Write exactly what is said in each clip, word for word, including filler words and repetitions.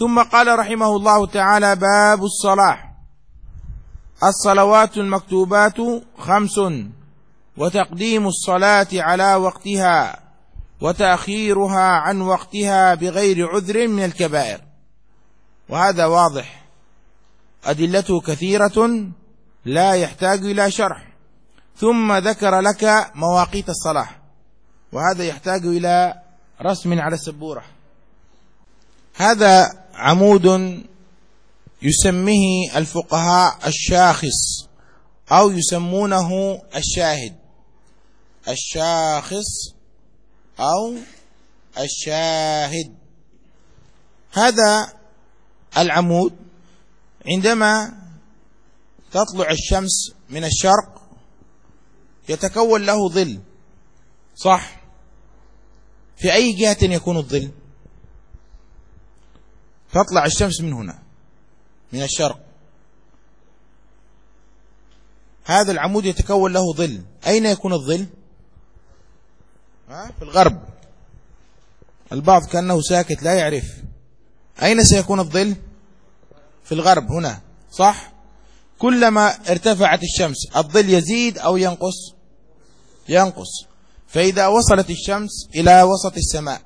ثم قال رحمه الله تعالى: باب الصلاة. الصلوات المكتوبات خمس، وتقديم الصلاة على وقتها وتأخيرها عن وقتها بغير عذر من الكبائر. وهذا واضح، أدلته كثيرة لا يحتاج إلى شرح. ثم ذكر لك مواقيت الصلاة، وهذا يحتاج إلى رسم على السبورة. هذا عمود يسميه الفقهاء الشاخص، أو يسمونه الشاهد. الشاخص أو الشاهد. هذا العمود عندما تطلع الشمس من الشرق يتكون له ظل، صح؟ في أي جهة يكون الظل؟ تطلع الشمس من هنا، من الشرق. هذا العمود يتكون له ظل. أين يكون الظل؟ في الغرب. البعض كأنه ساكت لا يعرف. أين سيكون الظل؟ في الغرب هنا، صح؟ كلما ارتفعت الشمس الظل يزيد أو ينقص؟ ينقص. فإذا وصلت الشمس إلى وسط السماء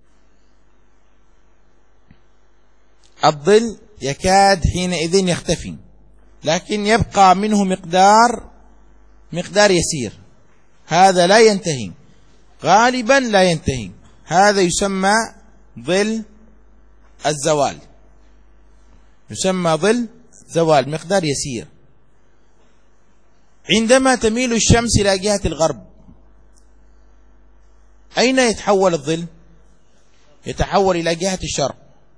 الظل يكاد حينئذ يختفي، لكن يبقى منه مقدار مقدار يسير. هذا لا ينتهي، غالبا لا ينتهي. هذا يسمى ظل الزوال، يسمى ظل زوال، مقدار يسير. عندما تميل الشمس إلى جهة الغرب أين يتحول الظل؟ يتحول إلى جهة الشرق،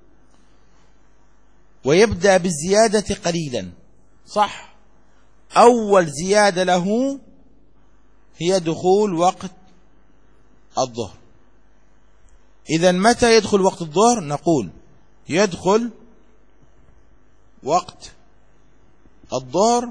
ويبدأ بالزيادة قليلا، صح؟ أول زيادة له هي دخول وقت الظهر. إذا متى يدخل وقت الظهر؟ نقول يدخل وقت الظهر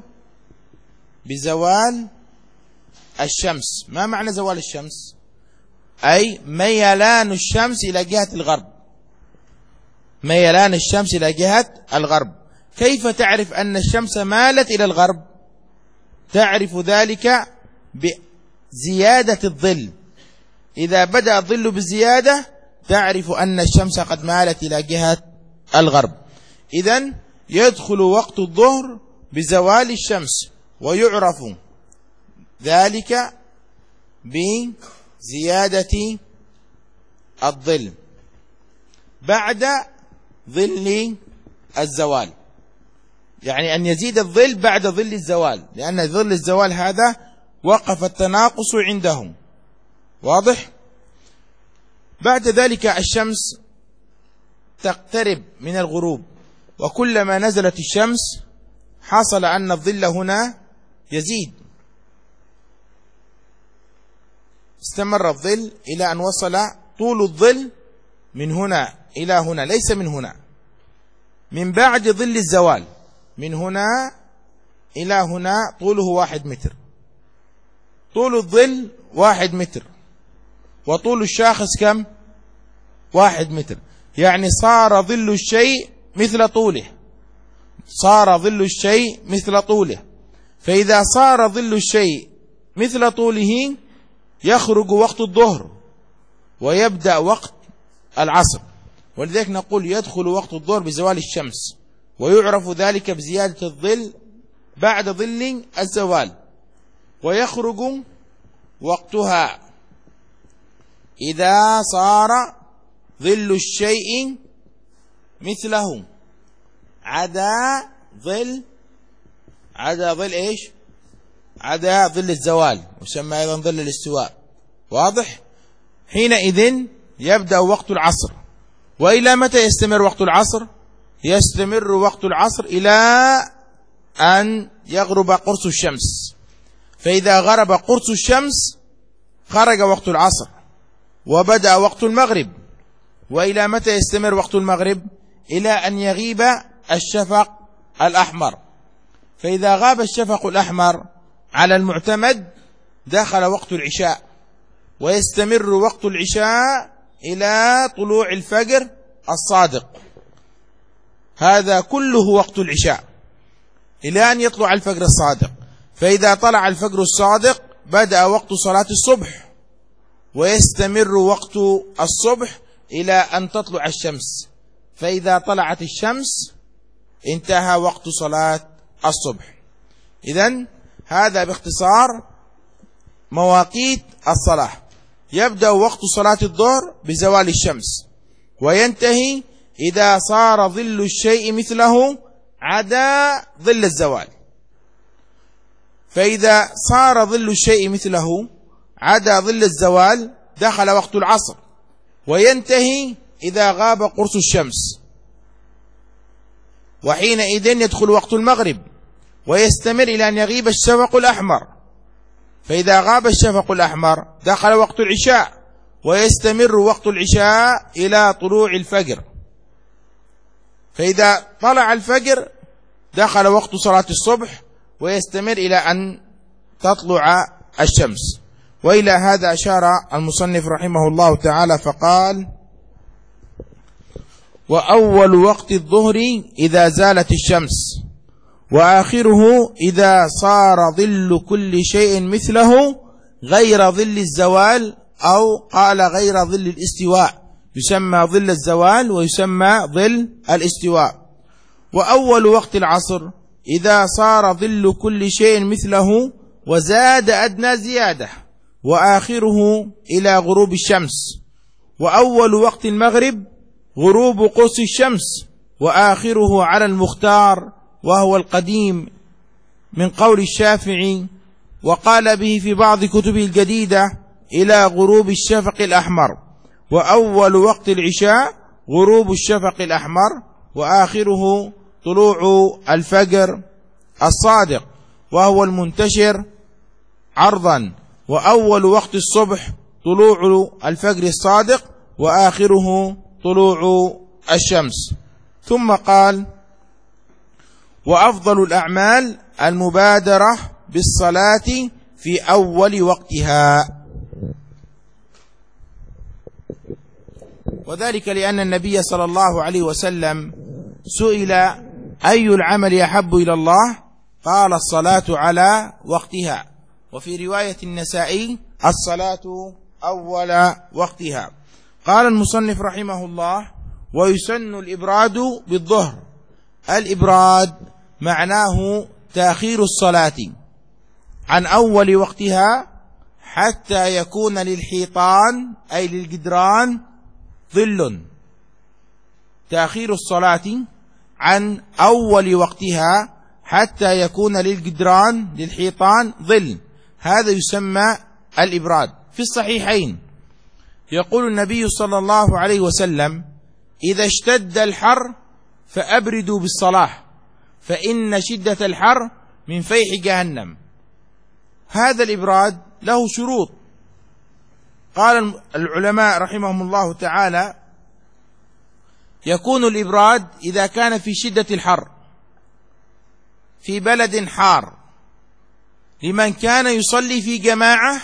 بزوال الشمس. ما معنى زوال الشمس؟ أي ميلان الشمس إلى جهة الغرب، ميلان الشمس إلى جهة الغرب. كيف تعرف أن الشمس مالت إلى الغرب؟ تعرف ذلك بزيادة الظل. إذا بدأ الظل بالزيادة تعرف أن الشمس قد مالت إلى جهة الغرب. إذن يدخل وقت الظهر بزوال الشمس، ويعرف ذلك بزيادة الظل بعد ظل الزوال، يعني أن يزيد الظل بعد ظل الزوال، لأن ظل الزوال هذا وقف التناقص عندهم، واضح؟ بعد ذلك الشمس تقترب من الغروب، وكلما نزلت الشمس حصل أن الظل هنا يزيد. استمر الظل إلى أن وصل طول الظل من هنا إلى هنا، ليس من هنا، من بعد ظل الزوال، من هنا إلى هنا طوله واحد متر. طول الظل واحد متر، وطول الشاخص كم؟ واحد متر. يعني صار ظل الشيء مثل طوله، صار ظل الشيء مثل طوله. فإذا صار ظل الشيء مثل طوله يخرج وقت الظهر ويبدأ وقت العصر. ولذلك نقول يدخل وقت الظهر بزوال الشمس، ويعرف ذلك بزيادة الظل بعد ظل الزوال، ويخرج وقتها إذا صار ظل الشيء مثله عدا ظل عدا ظل إيش؟ عدا ظل الزوال، يسمى أيضا ظل الاستواء، واضح؟ حينئذ يبدأ وقت العصر. وإلى متى يستمر وقت العصر؟ يستمر وقت العصر إلى أن يغرب قرص الشمس. فإذا غرب قرص الشمس خرج وقت العصر وبدأ وقت المغرب. وإلى متى يستمر وقت المغرب؟ إلى أن يغيب الشفق الأحمر. فإذا غاب الشفق الأحمر على المعتمد دخل وقت العشاء، ويستمر وقت العشاء إلى طلوع الفجر الصادق. هذا كله وقت العشاء إلى أن يطلع الفجر الصادق. فإذا طلع الفجر الصادق بدأ وقت صلاة الصبح، ويستمر وقت الصبح إلى أن تطلع الشمس. فإذا طلعت الشمس انتهى وقت صلاة الصبح. إذن هذا باختصار مواقيت الصلاة. يبدأ وقت صلاة الظهر بزوال الشمس، وينتهي إذا صار ظل الشيء مثله عدا ظل الزوال. فإذا صار ظل الشيء مثله عدا ظل الزوال دخل وقت العصر، وينتهي إذا غاب قرص الشمس، وحينئذ يدخل وقت المغرب، ويستمر إلى أن يغيب الشفق الأحمر. فإذا غاب الشفق الأحمر دخل وقت العشاء، ويستمر وقت العشاء إلى طلوع الفجر. فإذا طلع الفجر دخل وقت صلاة الصبح، ويستمر إلى أن تطلع الشمس. وإلى هذا أشار المصنف رحمه الله تعالى فقال: وأول وقت الظهر إذا زالت الشمس، وآخره إذا صار ظل كل شيء مثله غير ظل الزوال، أو قال غير ظل الاستواء، يسمى ظل الزوال ويسمى ظل الاستواء. وأول وقت العصر إذا صار ظل كل شيء مثله وزاد أدنى زيادة، وآخره إلى غروب الشمس. وأول وقت المغرب غروب قرص الشمس، وآخره على المختار وهو القديم من قول الشافعي، وقال به في بعض كتبه الجديدة إلى غروب الشفق الأحمر. وأول وقت العشاء غروب الشفق الأحمر، وآخره طلوع الفجر الصادق وهو المنتشر عرضا. وأول وقت الصبح طلوع الفجر الصادق، وآخره طلوع الشمس. ثم قال: وأفضل الأعمال المبادرة بالصلاة في أول وقتها. وذلك لأن النبي صلى الله عليه وسلم سئل: أي العمل أحب إلى الله؟ قال: الصلاة على وقتها. وفي رواية النسائي: الصلاة أول وقتها. قال المصنف رحمه الله: ويسن الإبراد بالظهر. الإبراد معناه تأخير الصلاة عن أول وقتها حتى يكون للحيطان أي للجدران ظل. تأخير الصلاة عن أول وقتها حتى يكون للجدران للحيطان ظل، هذا يسمى الإبراد. في الصحيحين يقول النبي صلى الله عليه وسلم: إذا اشتد الحر فأبردوا بالصلاة فإن شدة الحر من فيح جهنم. هذا الإبراد له شروط. قال العلماء رحمهم الله تعالى: يكون الإبراد إذا كان في شدة الحر في بلد حار، لمن كان يصلي في جماعة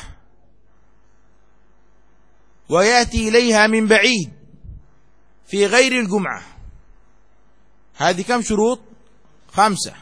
ويأتي إليها من بعيد في غير الجمعة. هذه كم شروط؟ خمسة.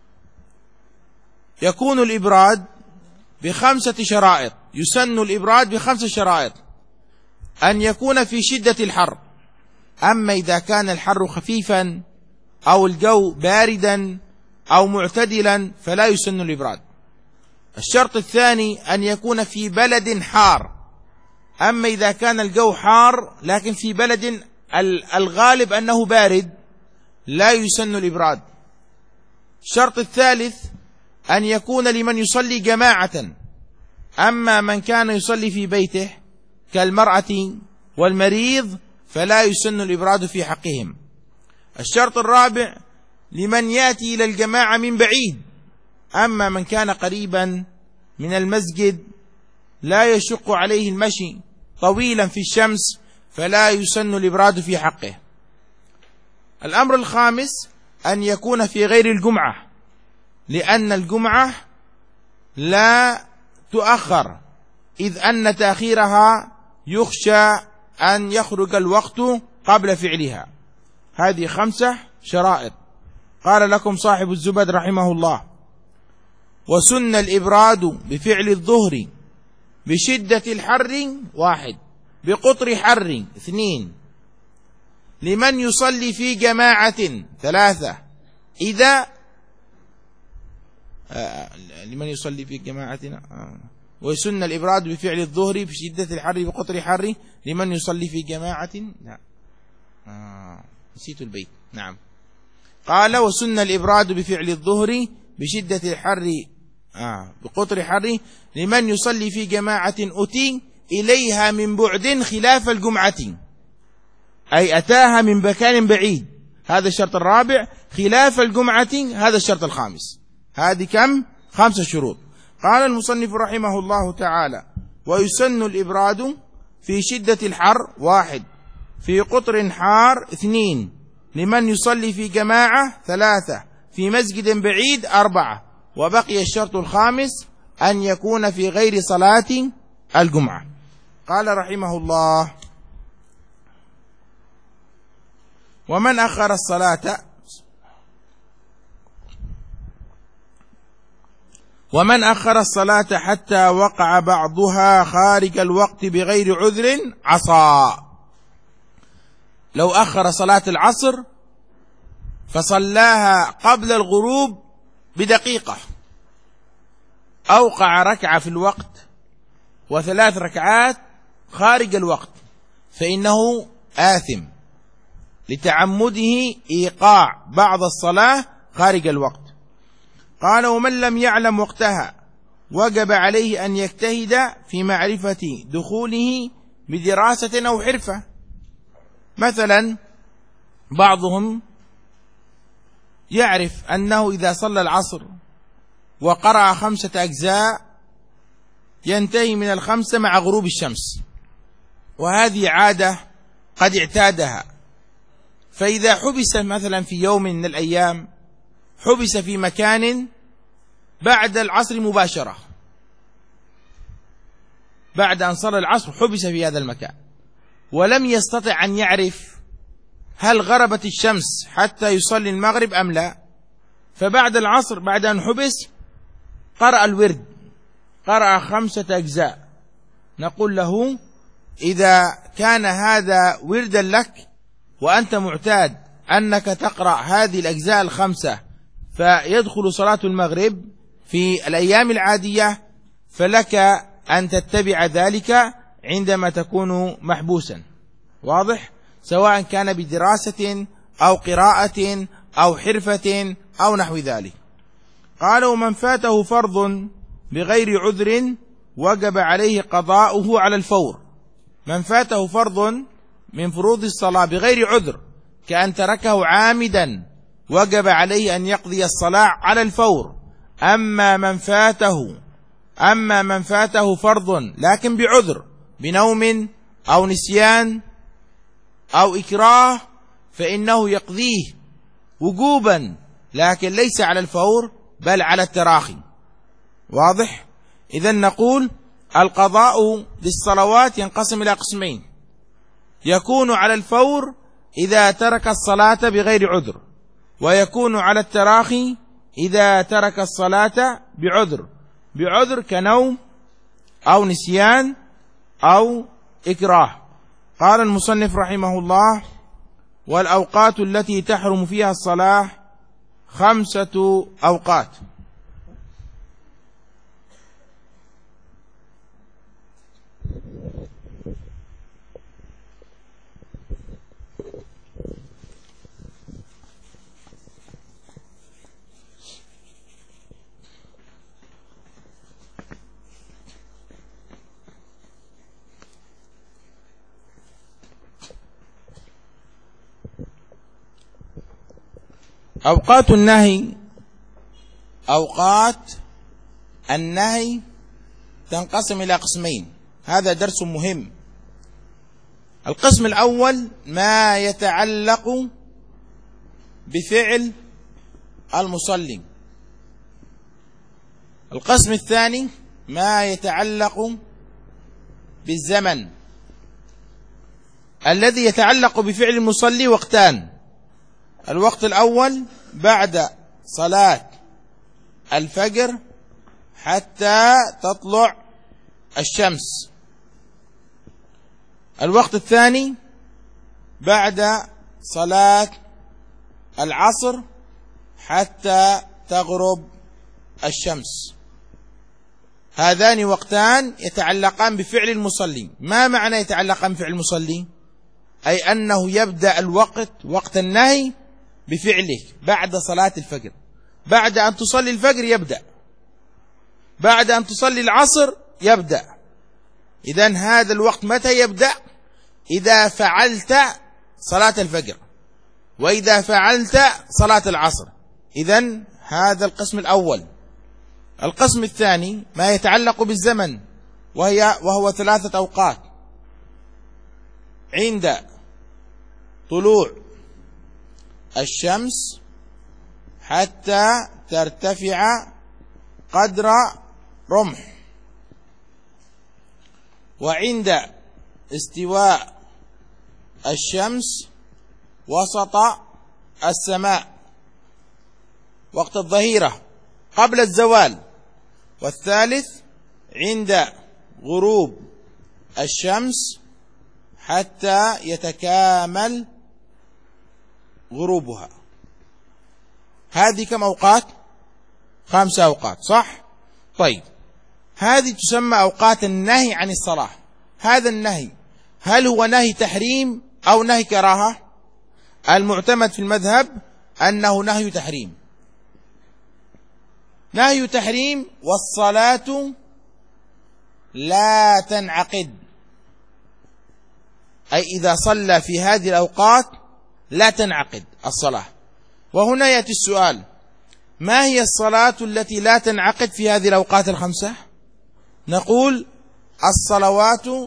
يكون الإبراد بخمسة شرائط. يسن الإبراد بخمسة شرائط: أن يكون في شدة الحر، أما إذا كان الحر خفيفا أو الجو باردا أو معتدلا فلا يسن الإبراد. الشرط الثاني أن يكون في بلد حار، أما إذا كان الجو حار لكن في بلد الغالب أنه بارد لا يسن الإبراد. الشرط الثالث أن يكون لمن يصلي جماعة، أما من كان يصلي في بيته كالمرأة والمريض فلا يسن الإبراد في حقهم. الشرط الرابع لمن يأتي إلى الجماعة من بعيد، أما من كان قريبا من المسجد لا يشق عليه المشي طويلا في الشمس فلا يسن الإبراد في حقه. الأمر الخامس أن يكون في غير الجمعة، لأن الجمعة لا تؤخر، إذ أن تأخيرها يخشى أن يخرج الوقت قبل فعلها. هذه خمسة شرائط. قال لكم صاحب الزبد رحمه الله: وسن الإبراد بفعل الظهر بشدة الحر واحد، بقطر حر اثنين، لمن يصلي في جماعة ثلاثة، إذا آه لمن يصلي في جماعة آه ويسن الإبراد بفعل الظهر بشدة الحر بقطر حر لمن يصلي في جماعة. لا آه نسيت البيت. نعم، قال: وسن الإبراد بفعل الظهر بشدة الحر آه بقطر حر لمن يصلي في جماعة أتي إليها من بعد خلاف الجمعة، أي أتاها من مكان بعيد، هذا الشرط الرابع. خلاف الجمعة هذا الشرط الخامس. هذه كم؟ خمسة شروط. قال المصنف رحمه الله تعالى: ويسن الإبراد في شدة الحر واحد، في قطر حار اثنين، لمن يصلي في جماعة ثلاثة، في مسجد بعيد أربعة، وبقي الشرط الخامس أن يكون في غير صلاة الجمعة. قال رحمه الله: ومن أخر الصلاة ومن أخر الصلاة حتى وقع بعضها خارج الوقت بغير عذر عصى. لو أخر صلاة العصر فصلاها قبل الغروب بدقيقة، أوقع ركعة في الوقت وثلاث ركعات خارج الوقت، فإنه آثم لتعمده إيقاع بعض الصلاة خارج الوقت. قال: ومن لم يعلم وقتها وجب عليه أن يجتهد في معرفة دخوله بدراسة أو حرفة. مثلا بعضهم يعرف أنه إذا صلى العصر وقرأ خمسة أجزاء ينتهي من الخمسة مع غروب الشمس، وهذه عادة قد اعتادها، فإذا حبس مثلا في يوم من الأيام، حبس في مكان بعد العصر مباشرة، بعد أن صلى العصر حبس في هذا المكان، ولم يستطع أن يعرف هل غربت الشمس حتى يصلي المغرب أم لا، فبعد العصر بعد أن حبس قرأ الورد، قرأ خمسة أجزاء، نقول له: إذا كان هذا وردا لك وأنت معتاد أنك تقرأ هذه الأجزاء الخمسة فيدخل صلاة المغرب في الأيام العادية، فلك أن تتبع ذلك عندما تكون محبوسا. واضح؟ سواء كان بدراسة أو قراءة أو حرفة أو نحو ذلك. قال: ومن فاته فرض بغير عذر وجب عليه قضاؤه على الفور. من فاته فرض من فروض الصلاة بغير عذر كأن تركه عامدا وجب عليه أن يقضي الصلاة على الفور. أما من فاته أما من فاته فرض لكن بعذر، بنوم أو نسيان أو إكراه، فإنه يقضيه وجوبا، لكن ليس على الفور بل على التراخي. واضح؟ إذن نقول القضاء للصلوات ينقسم إلى قسمين: يكون على الفور إذا ترك الصلاة بغير عذر، ويكون على التراخي إذا ترك الصلاة بعذر، بعذر كنوم أو نسيان أو إكراه. قال المصنف رحمه الله: والأوقات التي تحرم فيها الصلاة خمسة أوقات. أوقات النهي أوقات النهي تنقسم إلى قسمين، هذا درس مهم. القسم الأول ما يتعلق بفعل المصلي. القسم الثاني ما يتعلق بالزمن. الذي يتعلق بفعل المصلي وقتان: الوقت الأول بعد صلاة الفجر حتى تطلع الشمس. الوقت الثاني بعد صلاة العصر حتى تغرب الشمس. هذان وقتان يتعلقان بفعل المصلي. ما معنى يتعلقان بفعل المصلي؟ أي أنه يبدأ الوقت وقت النهي بفعله بعد صلاة الفجر. بعد أن تصلي الفجر يبدأ، بعد أن تصلي العصر يبدأ. إذن هذا الوقت متى يبدأ؟ إذا فعلت صلاة الفجر وإذا فعلت صلاة العصر. إذن هذا القسم الأول. القسم الثاني ما يتعلق بالزمن، وهي وهو ثلاثة أوقات: عند طلوع الشمس حتى ترتفع قدر رمح، وعند استواء الشمس وسط السماء وقت الظهيرة قبل الزوال، والثالث عند غروب الشمس حتى يتكامل غروبها. هذه كم أوقات؟ خمسة أوقات، صح؟ طيب، هذه تسمى أوقات النهي عن الصلاة. هذا النهي هل هو نهي تحريم أو نهي كراهة؟ المعتمد في المذهب أنه نهي تحريم. نهي تحريم، والصلاة لا تنعقد، أي إذا صلى في هذه الأوقات لا تنعقد الصلاة. وهنا يأتي السؤال: ما هي الصلاة التي لا تنعقد في هذه الأوقات الخمسة؟ نقول الصلوات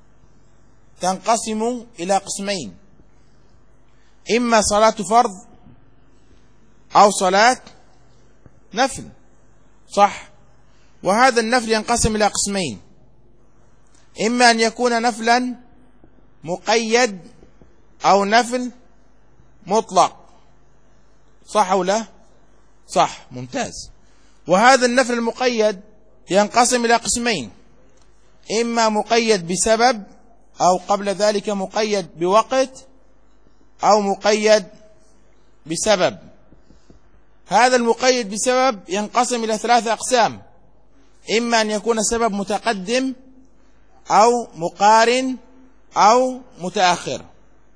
تنقسم إلى قسمين: إما صلاة فرض أو صلاة نفل، صح؟ وهذا النفل ينقسم إلى قسمين: إما أن يكون نفلا مقيد أو نفل مطلق، صح أو لا؟ صح، ممتاز. وهذا النفل المقيد ينقسم إلى قسمين: إما مقيد بسبب، أو قبل ذلك مقيد بوقت، أو مقيد بسبب. هذا المقيد بسبب ينقسم إلى ثلاثة أقسام: إما أن يكون سبب متقدم أو مقارن أو متأخر.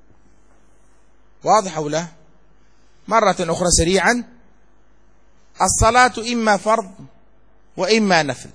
واضح أو لا؟ مرة أخرى سريعا: الصلاة إما فرض وإما نفل،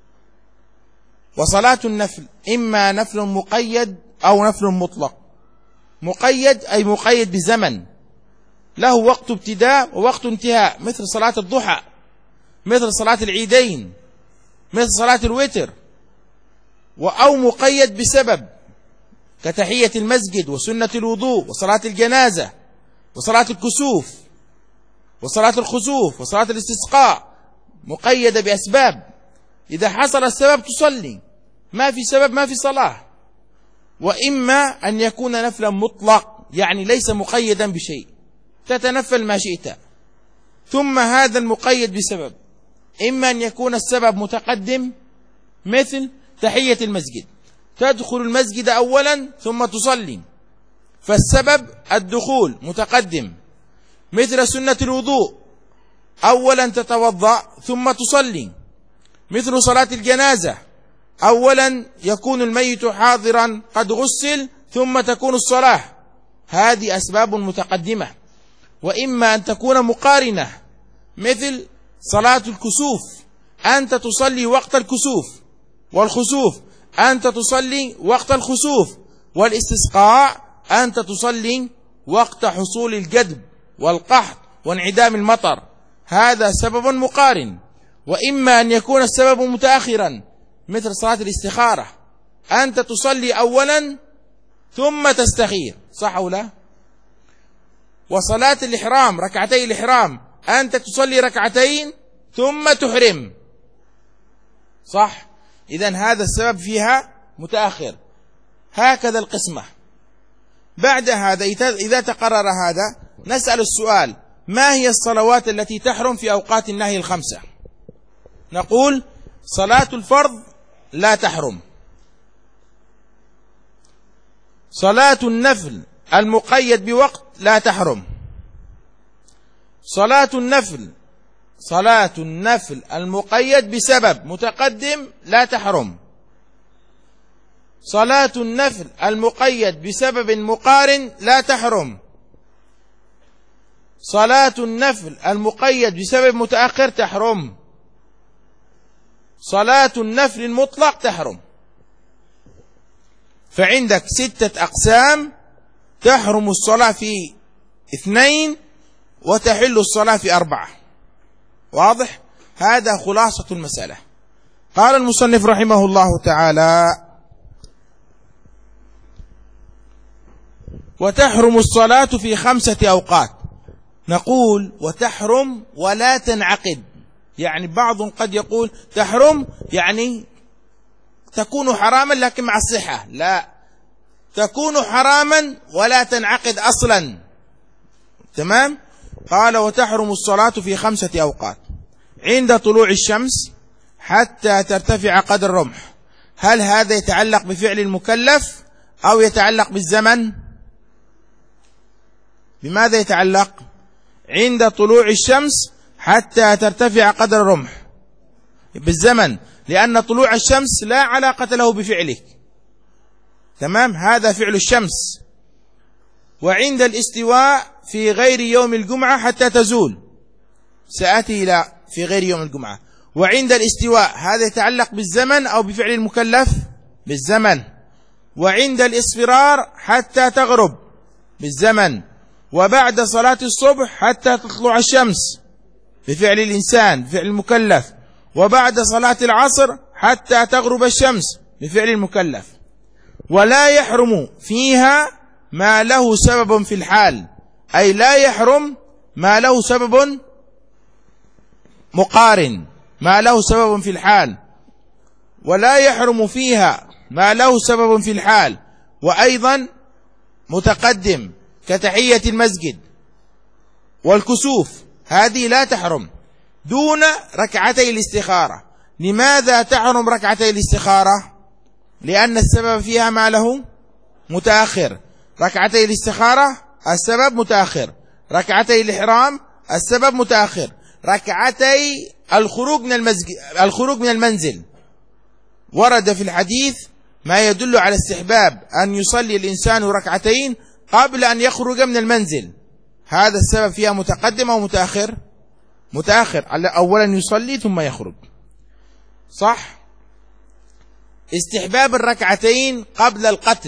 وصلاة النفل إما نفل مقيد أو نفل مطلق. مقيد أي مقيد بزمن، له وقت ابتداء ووقت انتهاء، مثل صلاة الضحى، مثل صلاة العيدين، مثل صلاة الوتر. أو مقيد بسبب كتحية المسجد وسنة الوضوء وصلاة الجنازة وصلاة الكسوف وصلاة الخسوف وصلاة الاستسقاء، مقيدة بأسباب، إذا حصل السبب تصلي، ما في سبب ما في صلاة. وإما أن يكون نفلا مطلق، يعني ليس مقيدا بشيء، تتنفل ما شئت. ثم هذا المقيد بسبب إما أن يكون السبب متقدم، مثل تحية المسجد، تدخل المسجد أولا ثم تصلي، فالسبب الدخول متقدم. مثل سنة الوضوء، أولا تتوضأ ثم تصلي. مثل صلاة الجنازة، أولا يكون الميت حاضرا قد غسل ثم تكون الصلاة. هذه أسباب متقدمة. وإما أن تكون مقارنة، مثل صلاة الكسوف، أنت تصلي وقت الكسوف، والخسوف أنت تصلي وقت الخسوف، والاستسقاء أنت تصلي وقت حصول الجدب والقحط وانعدام المطر. هذا سبب مقارن. وإما أن يكون السبب متأخرا، مثل صلاة الاستخارة، أنت تصلي أولا ثم تستخير، صح أو لا؟ وصلاة الإحرام، ركعتي الإحرام، أنت تصلي ركعتين ثم تحرم، صح؟ إذن هذا السبب فيها متأخر. هكذا القسمة. بعد هذا إذا تقرر هذا، نسأل السؤال: ما هي الصلوات التي تحرم في أوقات النهي الخمسة؟ نقول: صلاة الفرض لا تحرم، صلاة النفل المقيد بوقت لا تحرم، صلاة النفل صلاة النفل المقيد بسبب متقدم لا تحرم، صلاة النفل المقيد بسبب مقارن لا تحرم، صلاة النفل المقيد بسبب متأخر تحرم، صلاة النفل المطلق تحرم. فعندك ستة أقسام تحرم الصلاة في اثنين وتحل الصلاة في أربعة. واضح؟ هذا خلاصة المسألة. قال المصنف رحمه الله تعالى: وتحرم الصلاة في خمسة أوقات. نقول: وتحرم ولا تنعقد. يعني بعض قد يقول تحرم يعني تكون حراما لكن مع الصحة. لا، تكون حراما ولا تنعقد أصلا. تمام؟ قال: وتحرم الصلاة في خمسة أوقات: عند طلوع الشمس حتى ترتفع قدر الرمح. هل هذا يتعلق بفعل المكلف أو يتعلق بالزمن؟ بماذا يتعلق؟ عند طلوع الشمس حتى ترتفع قدر الرمح، بالزمن، لأن طلوع الشمس لا علاقة له بفعلك. تمام؟ هذا فعل الشمس. وعند الاستواء في غير يوم الجمعة حتى تزول، سأتي إلى في غير يوم الجمعة. وعند الاستواء هذا يتعلق بالزمن أو بفعل المكلف؟ بالزمن. وعند الإصفرار حتى تغرب، بالزمن. وبعد صلاة الصبح حتى تطلع الشمس، بفعل الإنسان، بفعل المكلف. وبعد صلاة العصر حتى تغرب الشمس، بفعل المكلف. ولا يحرم فيها ما له سبب في الحال، أي لا يحرم ما له سبب مقارن، ما له سبب في الحال. ولا يحرم فيها ما له سبب في الحال وأيضا متقدم كتحية المسجد والكسوف، هذه لا تحرم دون ركعتي الاستخارة. لماذا تحرم ركعتي الاستخارة؟ لأن السبب فيها ما له متأخر. ركعتي الاستخارة السبب متأخر، ركعتي الإحرام السبب متأخر، ركعتي الخروج من المسجد الخروج من المنزل ورد في الحديث ما يدل على استحباب أن يصلي الإنسان ركعتين قبل أن يخرج من المنزل. هذا السبب فيها متقدم أو متأخر؟ متأخر. أولا يصلي ثم يخرج، صح؟ استحباب الركعتين قبل القتل،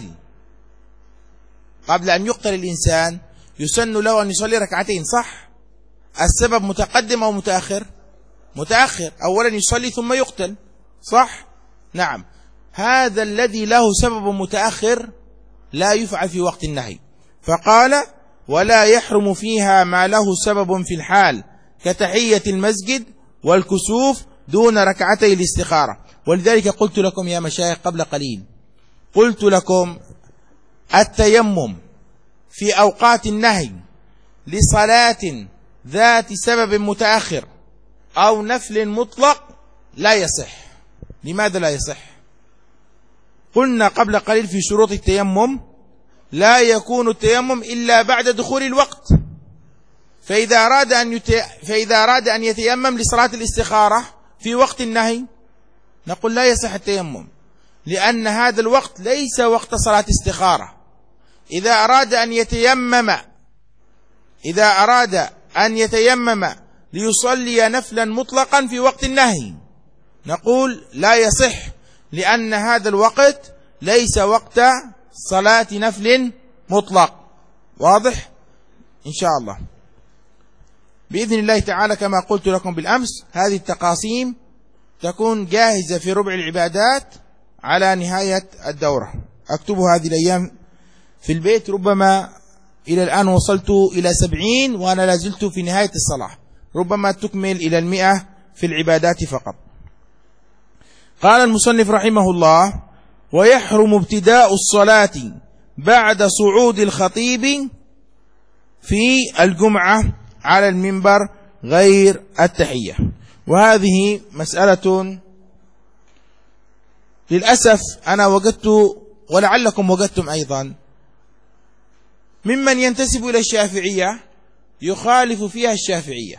قبل أن يقتل الإنسان يسن له أن يصلي ركعتين، صح؟ السبب متقدم أو متأخر؟ متأخر. أولا يصلي ثم يقتل، صح؟ نعم. هذا الذي له سبب متأخر لا يفعل في وقت النهي. فقال: ولا يحرم فيها ما له سبب في الحال كتحية المسجد والكسوف دون ركعتي الاستخارة. ولذلك قلت لكم يا مشايخ قبل قليل، قلت لكم التيمم في أوقات النهي لصلاة ذات سبب متأخر أو نفل مطلق لا يصح. لماذا لا يصح؟ قلنا قبل قليل في شروط التيمم: لا يكون التيمم إلا بعد دخول الوقت. فإذا أراد أن يتي... فإذا أراد أن يتيمم لصلاة الاستخارة في وقت النهي نقول لا يصح التيمم، لأن هذا الوقت ليس وقت صلاة استخارة. إذا أراد أن يتيمم إذا أراد أن يتيمم ليصلي نفلا مطلقا في وقت النهي نقول لا يصح، لأن هذا الوقت ليس وقت صلاة نفل مطلق. واضح؟ إن شاء الله بإذن الله تعالى. كما قلت لكم بالأمس، هذه التقاسيم تكون جاهزة في ربع العبادات على نهاية الدورة. أكتب هذه الأيام في البيت، ربما إلى الآن وصلت إلى سبعين وأنا لازلت في نهاية الصلاة، ربما تكمل إلى المئة في العبادات فقط. قال المصنف رحمه الله: ويحرم ابتداء الصلاة بعد صعود الخطيب في الجمعة على المنبر غير التحية. وهذه مسألة للأسف أنا وجدت ولعلكم وجدتم أيضا ممن ينتسب إلى الشافعية يخالف فيها الشافعية.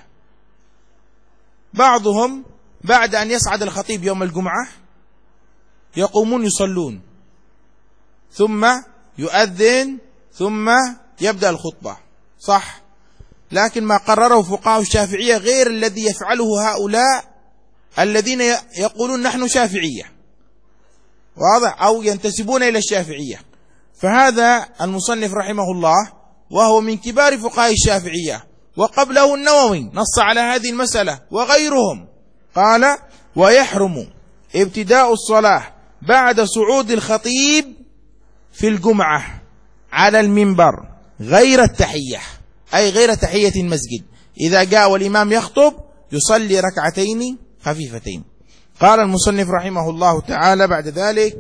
بعضهم بعد أن يصعد الخطيب يوم الجمعة يقومون يصلون ثم يؤذن ثم يبدأ الخطبة، صح، لكن ما قرره فقهاء الشافعية غير الذي يفعله هؤلاء الذين يقولون نحن شافعية، واضح، أو ينتسبون إلى الشافعية. فهذا المصنف رحمه الله وهو من كبار فقهاء الشافعية، وقبله النووي نص على هذه المسألة وغيرهم، قال: ويحرم ابتداء الصلاة بعد صعود الخطيب في الجمعة على المنبر غير التحية، أي غير تحية المسجد. إذا جاء والإمام يخطب يصلي ركعتين خفيفتين. قال المصنف رحمه الله تعالى بعد ذلك: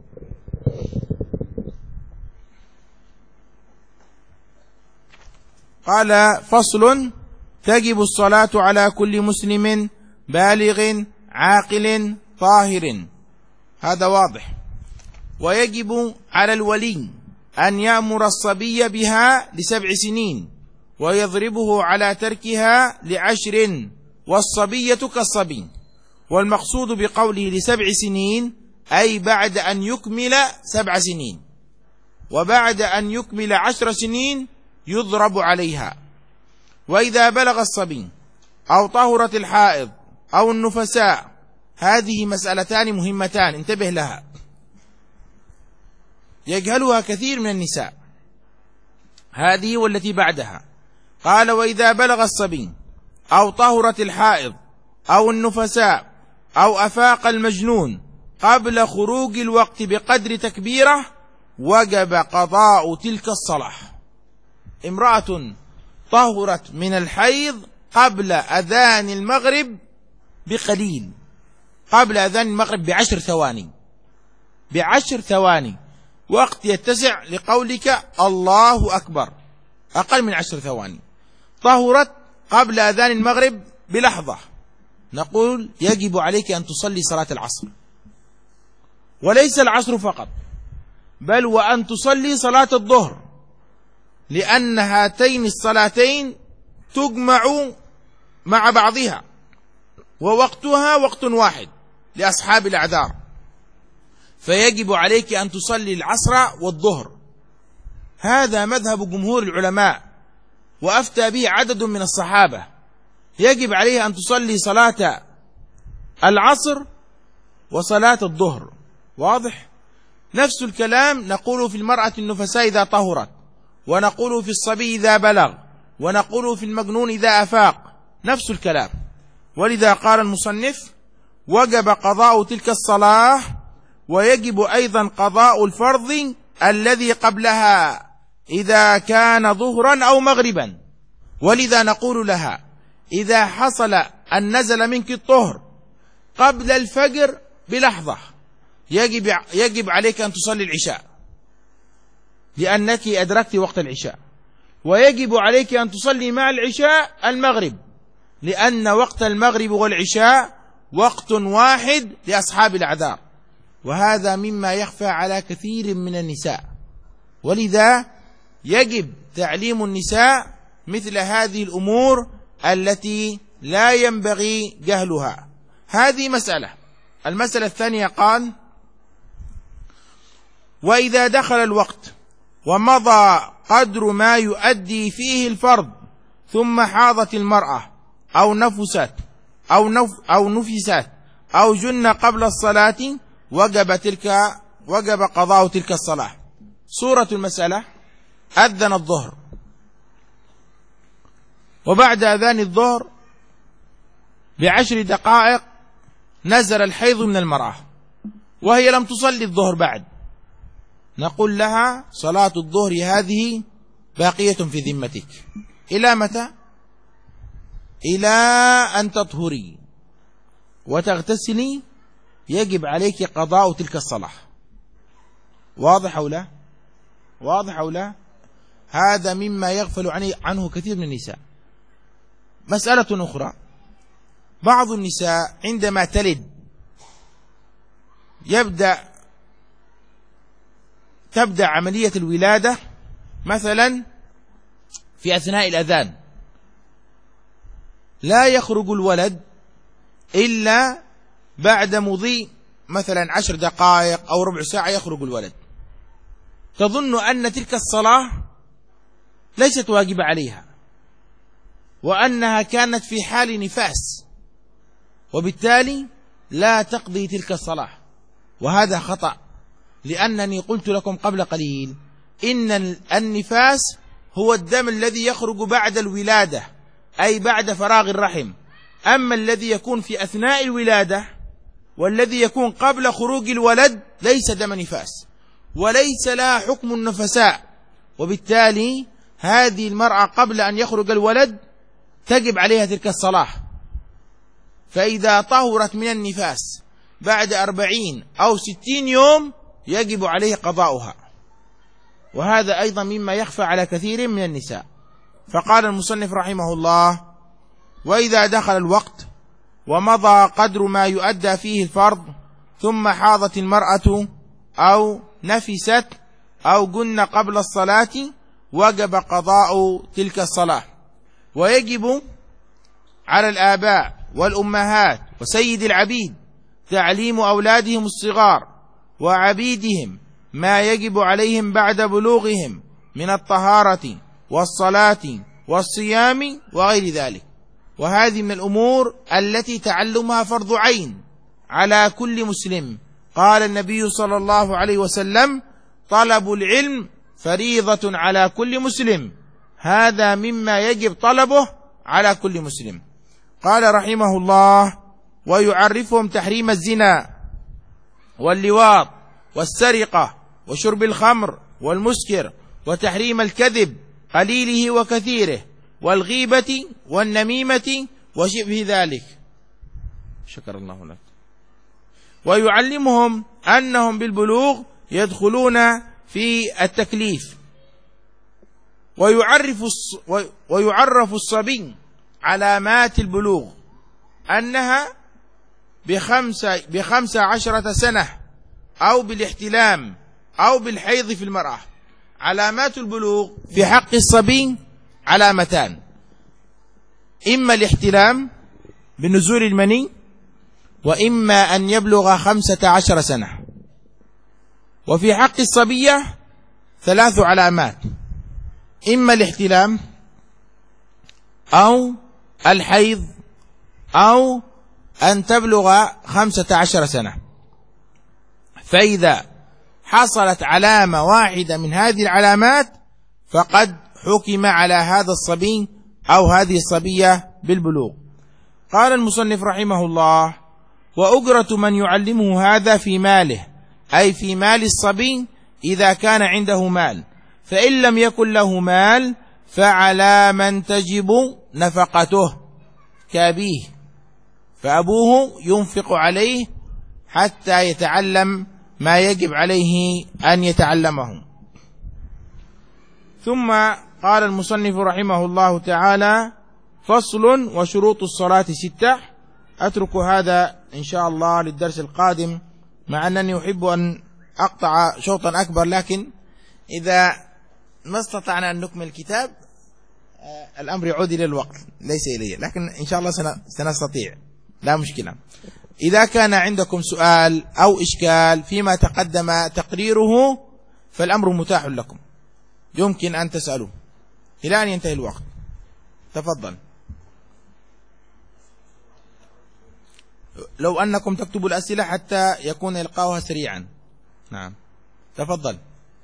قال: فصل: تجب الصلاة على كل مسلم بالغ عاقل طاهر، هذا واضح. ويجب على الولي أن يأمر الصبي بها لسبع سنين ويضربه على تركها لعشر، والصبية كالصبي. والمقصود بقوله لسبع سنين أي بعد أن يكمل سبع سنين، وبعد أن يكمل عشر سنين يضرب عليها. وإذا بلغ الصبي أو طهرت الحائض أو النفساء، هذه مسألتان مهمتان انتبه لها، يجهلها كثير من النساء، هذه والتي بعدها. قال: وإذا بلغ الصبي أو طهرت الحائض أو النفساء أو أفاق المجنون قبل خروج الوقت بقدر تكبيره وجب قضاء تلك الصلاة. امرأة طهرت من الحيض قبل أذان المغرب بقليل، قبل أذان المغرب بعشر ثواني، بعشر ثواني، وقت يتسع لقولك الله أكبر، أقل من عشر ثواني، طهرت قبل أذان المغرب بلحظة، نقول يجب عليك أن تصلي صلاة العصر، وليس العصر فقط، بل وأن تصلي صلاة الظهر، لأن هاتين الصلاتين تجمع مع بعضها ووقتها وقت واحد لأصحاب الأعذار، فيجب عليك أن تصلي العصر والظهر. هذا مذهب جمهور العلماء وأفتى به عدد من الصحابة، يجب عليه أن تصلي صلاة العصر وصلاة الظهر، واضح؟ نفس الكلام نقول في المرأة النفساء إذا طهرت، ونقول في الصبي إذا بلغ، ونقول في المجنون إذا أفاق، نفس الكلام. ولذا قال المصنف: وجب قضاء تلك الصلاة، ويجب أيضا قضاء الفرض الذي قبلها إذا كان ظهرا أو مغربا. ولذا نقول لها: إذا حصل أن نزل منك الطهر قبل الفجر بلحظة يجب, يجب عليك أن تصلي العشاء، لأنك أدركت وقت العشاء، ويجب عليك أن تصلي مع العشاء المغرب، لأن وقت المغرب والعشاء وقت واحد لأصحاب الأعذار، وهذا مما يخفى على كثير من النساء. ولذا يجب تعليم النساء مثل هذه الأمور التي لا ينبغي جهلها. هذه مسألة. المسألة الثانية قال: وإذا دخل الوقت ومضى قدر ما يؤدي فيه الفرض ثم حاضت المرأة أو نفست أو, نف أو نفست أو جن قبل الصلاة وجب, تلك وجب قضاء تلك الصلاة. صورة المسألة: أذن الظهر، وبعد أذان الظهر بعشر دقائق نزل الحيض من المرأة وهي لم تصلي الظهر بعد، نقول لها: صلاة الظهر هذه باقية في ذمتك إلى متى؟ إلى أن تطهري وتغتسلي، يجب عليك قضاء تلك الصلاة. واضح أو لا؟ واضح أو لا؟ هذا مما يغفل عنه كثير من النساء. مسألة أخرى، بعض النساء عندما تلد يبدأ تبدأ عملية الولادة مثلا في أثناء الأذان، لا يخرج الولد إلا بعد مضي مثلا عشر دقائق أو ربع ساعة يخرج الولد، تظن أن تلك الصلاة ليست واجبة عليها وأنها كانت في حال نفاس، وبالتالي لا تقضي تلك الصلاة، وهذا خطأ. لأنني قلت لكم قبل قليل إن النفاس هو الدم الذي يخرج بعد الولادة، أي بعد فراغ الرحم. أما الذي يكون في أثناء الولادة والذي يكون قبل خروج الولد ليس دم نفاس وليس لها حكم النفساء، وبالتالي هذه المرأة قبل أن يخرج الولد تجب عليها تلك الصلاة. فإذا طهرت من النفاس بعد أربعين أو ستين يوم يجب عليه قضاؤها، وهذا أيضا مما يخفى على كثير من النساء. فقال المصنف رحمه الله: وإذا دخل الوقت ومضى قدر ما يؤدى فيه الفرض ثم حاضت المرأة أو نفست أو جن قبل الصلاة وجب قضاء تلك الصلاة. ويجب على الآباء والأمهات وسيد العبيد تعليم أولادهم الصغار وعبيدهم ما يجب عليهم بعد بلوغهم من الطهارة والصلاة والصيام وغير ذلك، وهذه من الأمور التي تعلمها فرض عين على كل مسلم. قال النبي صلى الله عليه وسلم: طلب العلم فريضة على كل مسلم، هذا مما يجب طلبه على كل مسلم. قال رحمه الله: ويعرفهم تحريم الزنا واللواط والسرقة وشرب الخمر والمسكر، وتحريم الكذب قليله وكثيره، والغيبة والنميمة وشبه ذلك. شكر الله لك. ويعلمهم أنهم بالبلوغ يدخلون في التكليف. ويعرف ويعرف الصبي علامات البلوغ أنها بخمسة, بخمسة عشرة سنة أو بالاحتلام أو بالحيض في المرأة. علامات البلوغ في حق الصبي علامتان: إما الاحتلام بنزول المني، وإما أن يبلغ خمسة عشر سنة. وفي حق الصبية ثلاث علامات: إما الاحتلام أو الحيض أو أن تبلغ خمسة عشر سنة. فإذا حصلت علامة واحدة من هذه العلامات فقد حكم على هذا الصبي أو هذه الصبية بالبلوغ. قال المصنف رحمه الله: وأجرة من يعلمه هذا في ماله، أي في مال الصبي إذا كان عنده مال، فإن لم يكن له مال فعلى من تجب نفقته كأبيه، فأبوه ينفق عليه حتى يتعلم ما يجب عليه أن يتعلمه. ثم قال المصنف رحمه الله تعالى: فصل. وشروط الصلاة ستة. أترك هذا إن شاء الله للدرس القادم، مع أنني أحب أن أقطع شوطا أكبر، لكن إذا ما استطعنا أن نكمل الكتاب الأمر يعود إلى الوقت ليس إليه، لكن إن شاء الله سنستطيع، لا مشكلة. إذا كان عندكم سؤال أو إشكال فيما تقدم تقريره فالأمر متاح لكم، يمكن أن تسألوا إلى أن ينتهي الوقت. تفضل. لو أنكم تكتبوا الأسئلة حتى يكون إلقاؤها سريعا. نعم تفضل.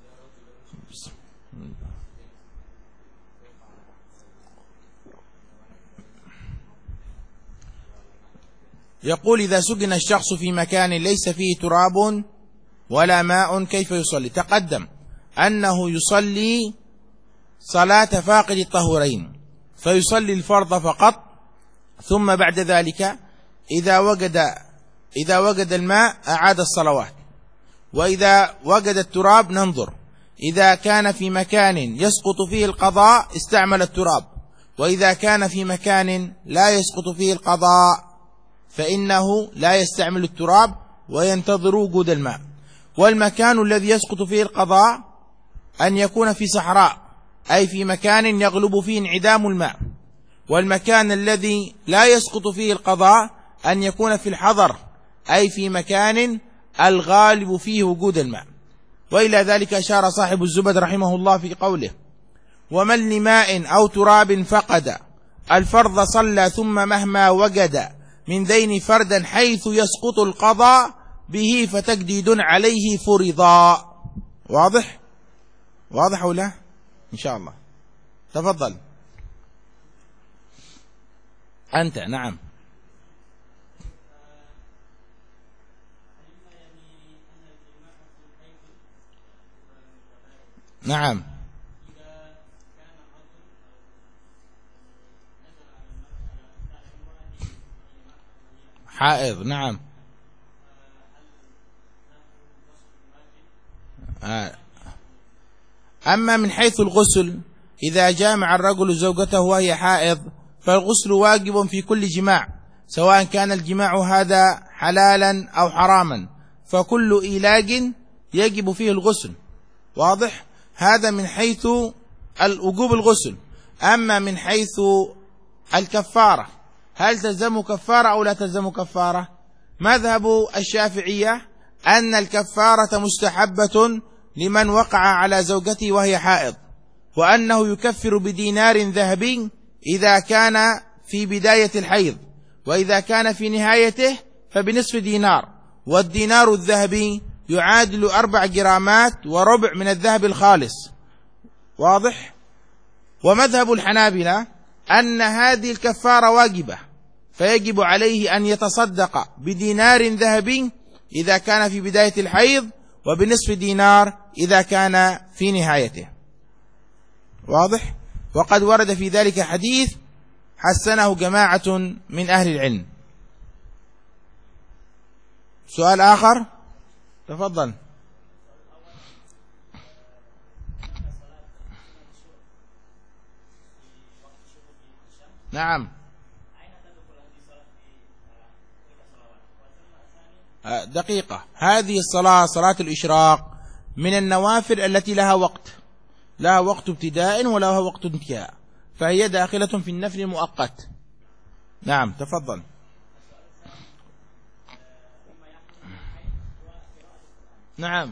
يقول: إذا سجن الشخص في مكان ليس فيه تراب ولا ماء كيف يصلي؟ تقدم أنه يصلي صلاة فاقد الطهورين، فيصلي الفرض فقط، ثم بعد ذلك إذا وجد إذا وجد الماء أعاد الصلوات، وإذا وجد التراب ننظر إذا كان في مكان يسقط فيه القضاء استعمل التراب، وإذا كان في مكان لا يسقط فيه القضاء فإنه لا يستعمل التراب وينتظر وجود الماء. والمكان الذي يسقط فيه القضاء أن يكون في صحراء، أي في مكان يغلب فيه انعدام الماء. والمكان الذي لا يسقط فيه القضاء أن يكون في الحضر، أي في مكان الغالب فيه وجود الماء. وإلى ذلك أشار صاحب الزبد رحمه الله في قوله: ومن لماء أو تراب فقد الفرض صلى ثم مهما وجد من ذين فردا حيث يسقط القضاء به فتجديد عليه فرضا. واضح؟ واضح أو لا؟ إن شاء الله. تفضل أنت. نعم. نعم. حائض. نعم. آه. أما من حيث الغسل، إذا جامع الرجل زوجته وهي حائض فالغسل واجب في كل جماع، سواء كان الجماع هذا حلالا أو حراما، فكل إيلاج يجب فيه الغسل. واضح؟ هذا من حيث وجوب الغسل. أما من حيث الكفارة، هل تلزم كفارة أو لا تلزم كفارة؟ مذهب الشافعية أن الكفارة مستحبة لمن وقع على زوجته وهي حائض، وأنه يكفر بدينار ذهبي إذا كان في بداية الحيض، وإذا كان في نهايته فبنصف دينار، والدينار الذهبي يعادل أربع جرامات وربع من الذهب الخالص. واضح؟ ومذهب الحنابلة أن هذه الكفارة واجبة، فيجب عليه أن يتصدق بدينار ذهبي إذا كان في بداية الحيض، وبنصف دينار إذا كان في نهايته. واضح؟ وقد ورد في ذلك حديث حسنه جماعة من أهل العلم. سؤال آخر؟ تفضل. نعم. دقيقة. هذه الصلاة صلاة الإشراق من النوافل التي لها وقت، لها وقت ابتداء ولها وقت انتهاء، فهي داخلة في النفل المؤقت. نعم. تفضل. نعم.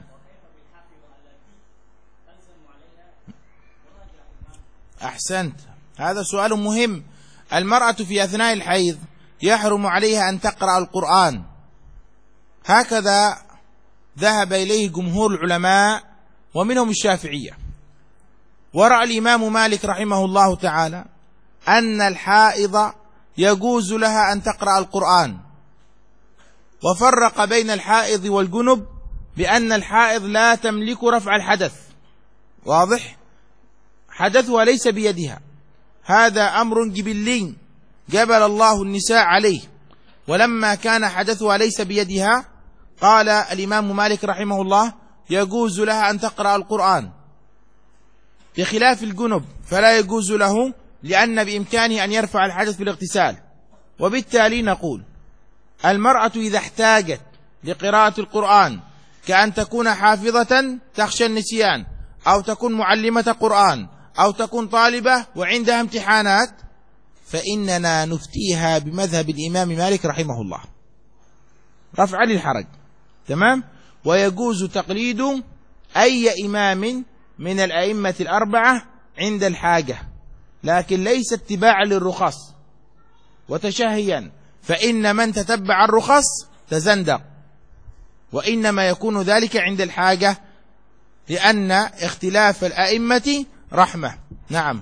أحسنت، هذا سؤال مهم. المرأة في أثناء الحيض يحرم عليها أن تقرأ القرآن، هكذا ذهب إليه جمهور العلماء ومنهم الشافعية. ورأى الإمام مالك رحمه الله تعالى أن الحائض يجوز لها أن تقرأ القرآن، وفرق بين الحائض والجنب بأن الحائض لا تملك رفع الحدث. واضح؟ حدثها ليس بيدها، هذا أمر جبلي جبل الله النساء عليه. ولما كان حدثها ليس بيدها قال الإمام مالك رحمه الله يجوز لها أن تقرأ القرآن، بخلاف الجنب فلا يجوز له، لأن بإمكانه أن يرفع الحدث بالاغتسال. وبالتالي نقول المرأة إذا احتاجت لقراءة القرآن، كأن تكون حافظة تخشى النسيان، أو تكون معلمة قرآن، أو تكون طالبة وعندها امتحانات، فإننا نفتيها بمذهب الإمام مالك رحمه الله رفع للحرج. تمام؟ ويجوز تقليد أي إمام من الأئمة الأربعة عند الحاجة، لكن ليس اتباعا للرخص وتشهيا، فإن من تتبع الرخص تزندق، وإنما يكون ذلك عند الحاجة، لأن اختلاف الأئمة رحمة. نعم.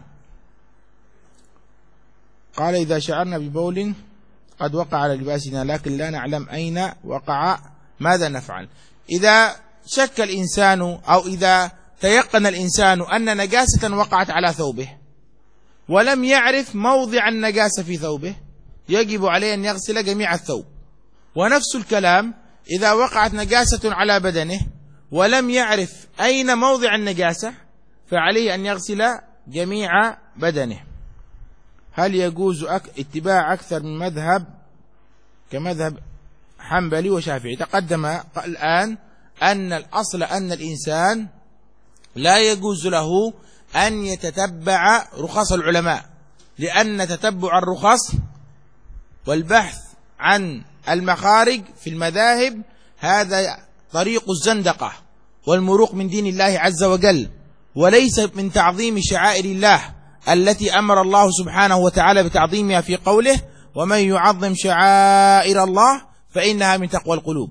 قال إذا شعرنا ببول قد وقع على لباسنا لكن لا نعلم أين وقع ماذا نفعل؟ إذا شك الإنسان أو إذا تيقن الإنسان أن نجاسة وقعت على ثوبه ولم يعرف موضع النجاسة في ثوبه، يجب عليه أن يغسل جميع الثوب. ونفس الكلام إذا وقعت نجاسة على بدنه ولم يعرف أين موضع النجاسة فعليه أن يغسل جميع بدنه. هل يجوز اتباع أكثر من مذهب كمذهب حنبلي وشافعي؟ تقدم الآن أن الأصل أن الإنسان لا يجوز له أن يتتبع رخص العلماء، لأن تتبع الرخص والبحث عن المخارج في المذاهب هذا طريق الزندقة والمروق من دين الله عز وجل، وليس من تعظيم شعائر الله التي أمر الله سبحانه وتعالى بتعظيمها في قوله: ومن يعظم شعائر الله فإنها من تقوى القلوب.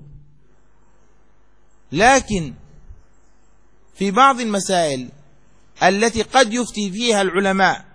لكن في بعض المسائل التي قد يفتي فيها العلماء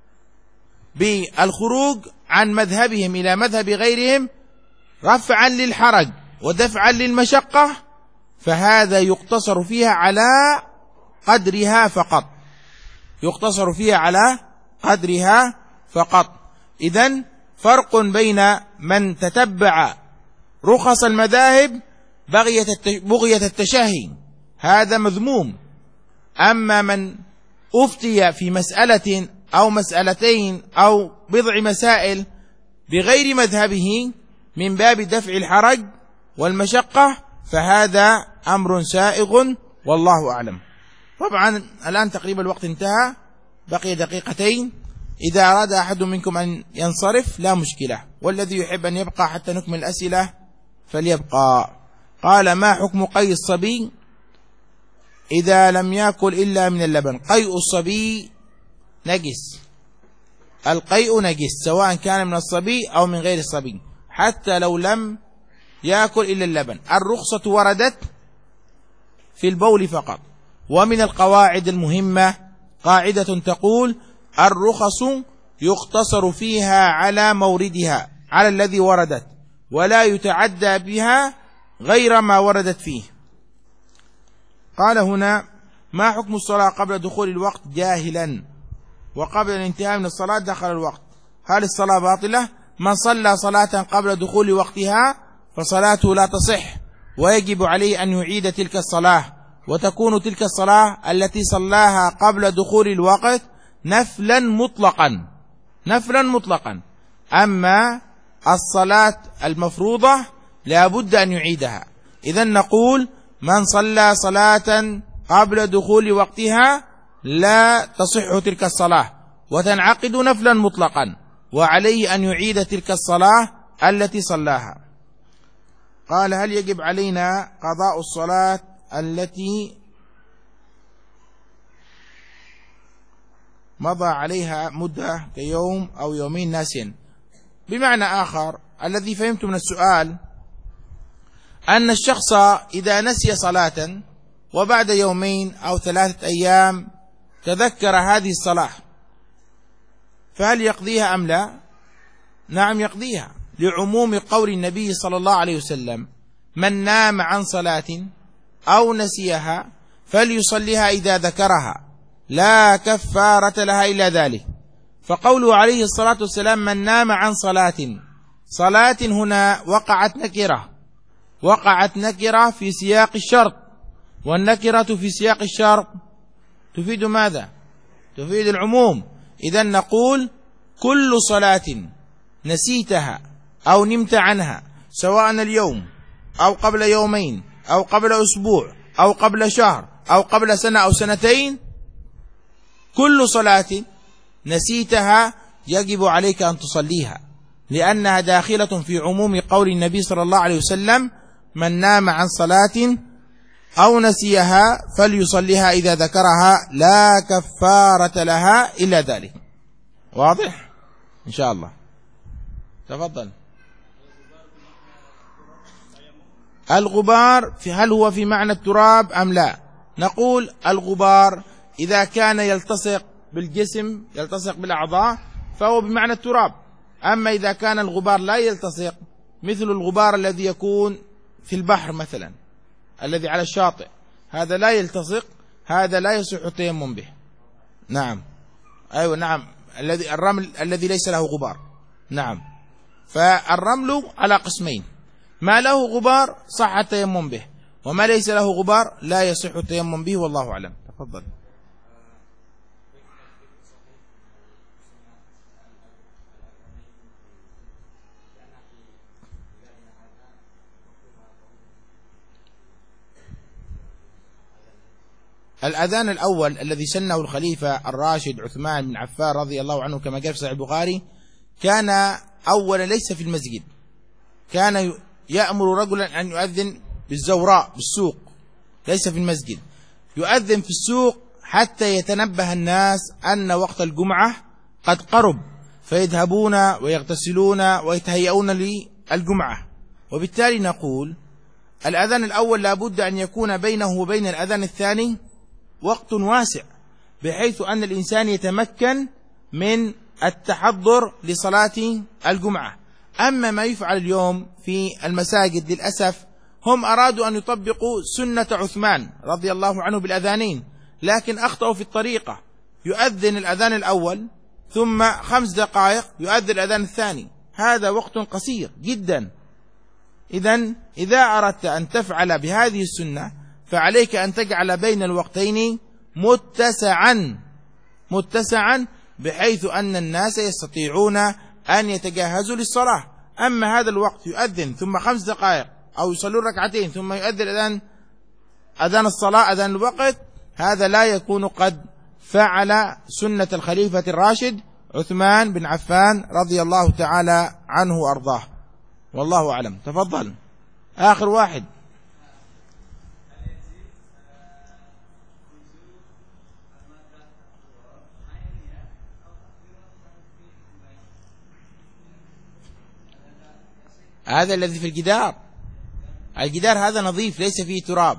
بالخروج عن مذهبهم إلى مذهب غيرهم رفعا للحرج ودفعا للمشقة، فهذا يقتصر فيها على قدرها فقط، يقتصر فيها على قدرها فقط. إذن فرق بين من تتبع رخص المذاهب بغية التشهي، هذا مذموم. أما من أفتي في مسألة أو مسألتين أو بضع مسائل بغير مذهبه من باب دفع الحرج والمشقة فهذا أمر سائغ والله أعلم. طبعا الآن تقريبا الوقت انتهى، بقي دقيقتين. إذا أراد أحد منكم أن ينصرف لا مشكلة، والذي يحب أن يبقى حتى نكمل الأسئلة فليبقى. قال: ما حكم قيء الصبي إذا لم يأكل إلا من اللبن؟ قيء الصبي نجس، القيء نجس سواء كان من الصبي أو من غير الصبي، حتى لو لم يأكل إلا اللبن. الرخصة وردت في البول فقط. ومن القواعد المهمة قاعدة تقول: الرخص يقتصر فيها على موردها، على الذي وردت، ولا يتعدى بها غير ما وردت فيه. قال هنا: ما حكم الصلاة قبل دخول الوقت جاهلا وقبل الانتهاء من الصلاة دخل الوقت؟ هل الصلاة باطلة؟ من صلى صلاة قبل دخول وقتها فصلاته لا تصح، ويجب عليه أن يعيد تلك الصلاة، وتكون تلك الصلاة التي صلاها قبل دخول الوقت نفلا مطلقا، نفلا مطلقا. أما الصلاة المفروضة لا بد أن يعيدها. إذن نقول: من صلى صلاة قبل دخول وقتها لا تصح تلك الصلاة وتنعقد نفلا مطلقا، وعليه أن يعيد تلك الصلاة التي صلاها. قال: هل يجب علينا قضاء الصلاة التي مضى عليها مدة كيوم أو يومين ناسيا؟ بمعنى آخر، الذي فهمت من السؤال أن الشخص إذا نسي صلاة وبعد يومين أو ثلاثة أيام تذكر هذه الصلاة فهل يقضيها أم لا؟ نعم يقضيها، لعموم قول النبي صلى الله عليه وسلم: من نام عن صلاة أو نسيها فليصليها إذا ذكرها لا كفارة لها إلا ذلك. فقوله عليه الصلاة والسلام: من نام عن صلاة، صلاة هنا وقعت نكرة، وقعت نكرة في سياق الشرط، والنكرة في سياق الشرط تفيد ماذا؟ تفيد العموم. إذن نقول: كل صلاة نسيتها أو نمت عنها سواء اليوم أو قبل يومين أو قبل أسبوع أو قبل شهر أو قبل سنة أو سنتين، كل صلاة نسيتها يجب عليك أن تصليها، لأنها داخلة في عموم قول النبي صلى الله عليه وسلم: من نام عن صلاة أو نسيها فليصليها إذا ذكرها لا كفارة لها إلا ذلك. واضح؟ إن شاء الله. تفضل. الغبار في هل هو في معنى التراب أم لا؟ نقول: الغبار إذا كان يلتصق بالجسم، يلتصق بالأعضاء، فهو بمعنى التراب. أما إذا كان الغبار لا يلتصق، مثل الغبار الذي يكون في البحر مثلا، الذي على الشاطئ، هذا لا يلتصق، هذا لا يصح التيمم به. نعم، أيوة نعم، الذي الرمل الذي ليس له غبار. نعم، فالرمل على قسمين: ما له غبار صح التيمم به، وما ليس له غبار لا يصح التيمم به، والله أعلم. تفضل. الأذان الأول الذي سنه الخليفة الراشد عثمان بن عفان رضي الله عنه كما قال في صحيح البخاري، كان أولا ليس في المسجد، كان يأمر رجلا أن يؤذن بالزوراء بالسوق، ليس في المسجد، يؤذن في السوق حتى يتنبه الناس أن وقت الجمعة قد قرب، فيذهبون ويغتسلون ويتهيئون للجمعة. وبالتالي نقول الأذان الأول لابد أن يكون بينه وبين الأذان الثاني وقت واسع، بحيث أن الإنسان يتمكن من التحضر لصلاة الجمعة. أما ما يفعل اليوم في المساجد للأسف، هم أرادوا أن يطبقوا سنة عثمان رضي الله عنه بالأذانين، لكن أخطأوا في الطريقة، يؤذن الأذان الأول ثم خمس دقائق يؤذن الأذان الثاني، هذا وقت قصير جدا. إذن إذا أردت أن تفعل بهذه السنة فعليك أن تجعل بين الوقتين متسعا متسعا بحيث أن الناس يستطيعون أن يتجهزوا للصلاة. أما هذا الوقت يؤذن ثم خمس دقائق أو يصلون ركعتين ثم يؤذن أذان أذان الصلاة أذان الوقت، هذا لا يكون قد فعل سنة الخليفة الراشد عثمان بن عفان رضي الله تعالى عنه وأرضاه، والله أعلم. تفضل آخر واحد. هذا الذي في الجدار، الجدار هذا نظيف ليس فيه تراب.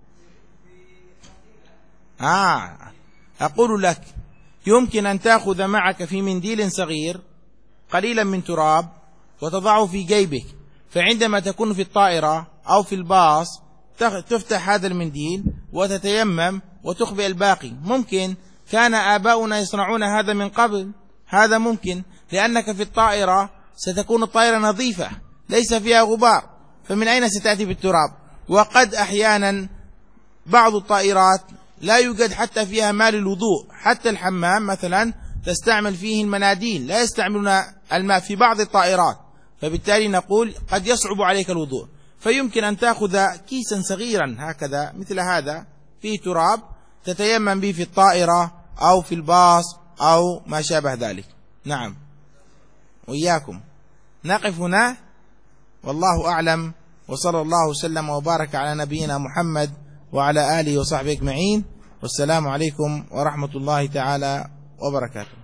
آه أقول لك يمكن أن تأخذ معك في منديل صغير قليلا من تراب وتضعه في جيبك، فعندما تكون في الطائرة أو في الباص تفتح هذا المنديل وتتيمم وتخبئ الباقي. ممكن كان آباؤنا يصنعون هذا من قبل، هذا ممكن لأنك في الطائرة ستكون الطائرة نظيفة ليس فيها غبار، فمن أين ستأتي بالتراب؟ وقد أحيانا بعض الطائرات لا يوجد حتى فيها ماء للوضوء، حتى الحمام مثلا تستعمل فيه المناديل، لا يستعملون الماء في بعض الطائرات، فبالتالي نقول قد يصعب عليك الوضوء، فيمكن أن تأخذ كيسا صغيرا هكذا مثل هذا فيه تراب تتيمم به في الطائرة أو في الباص أو ما شابه ذلك. نعم وإياكم. نقف هنا والله أعلم، وصلى الله وسلم وبارك على نبينا محمد وعلى آله وصحبه أجمعين، والسلام عليكم ورحمة الله تعالى وبركاته.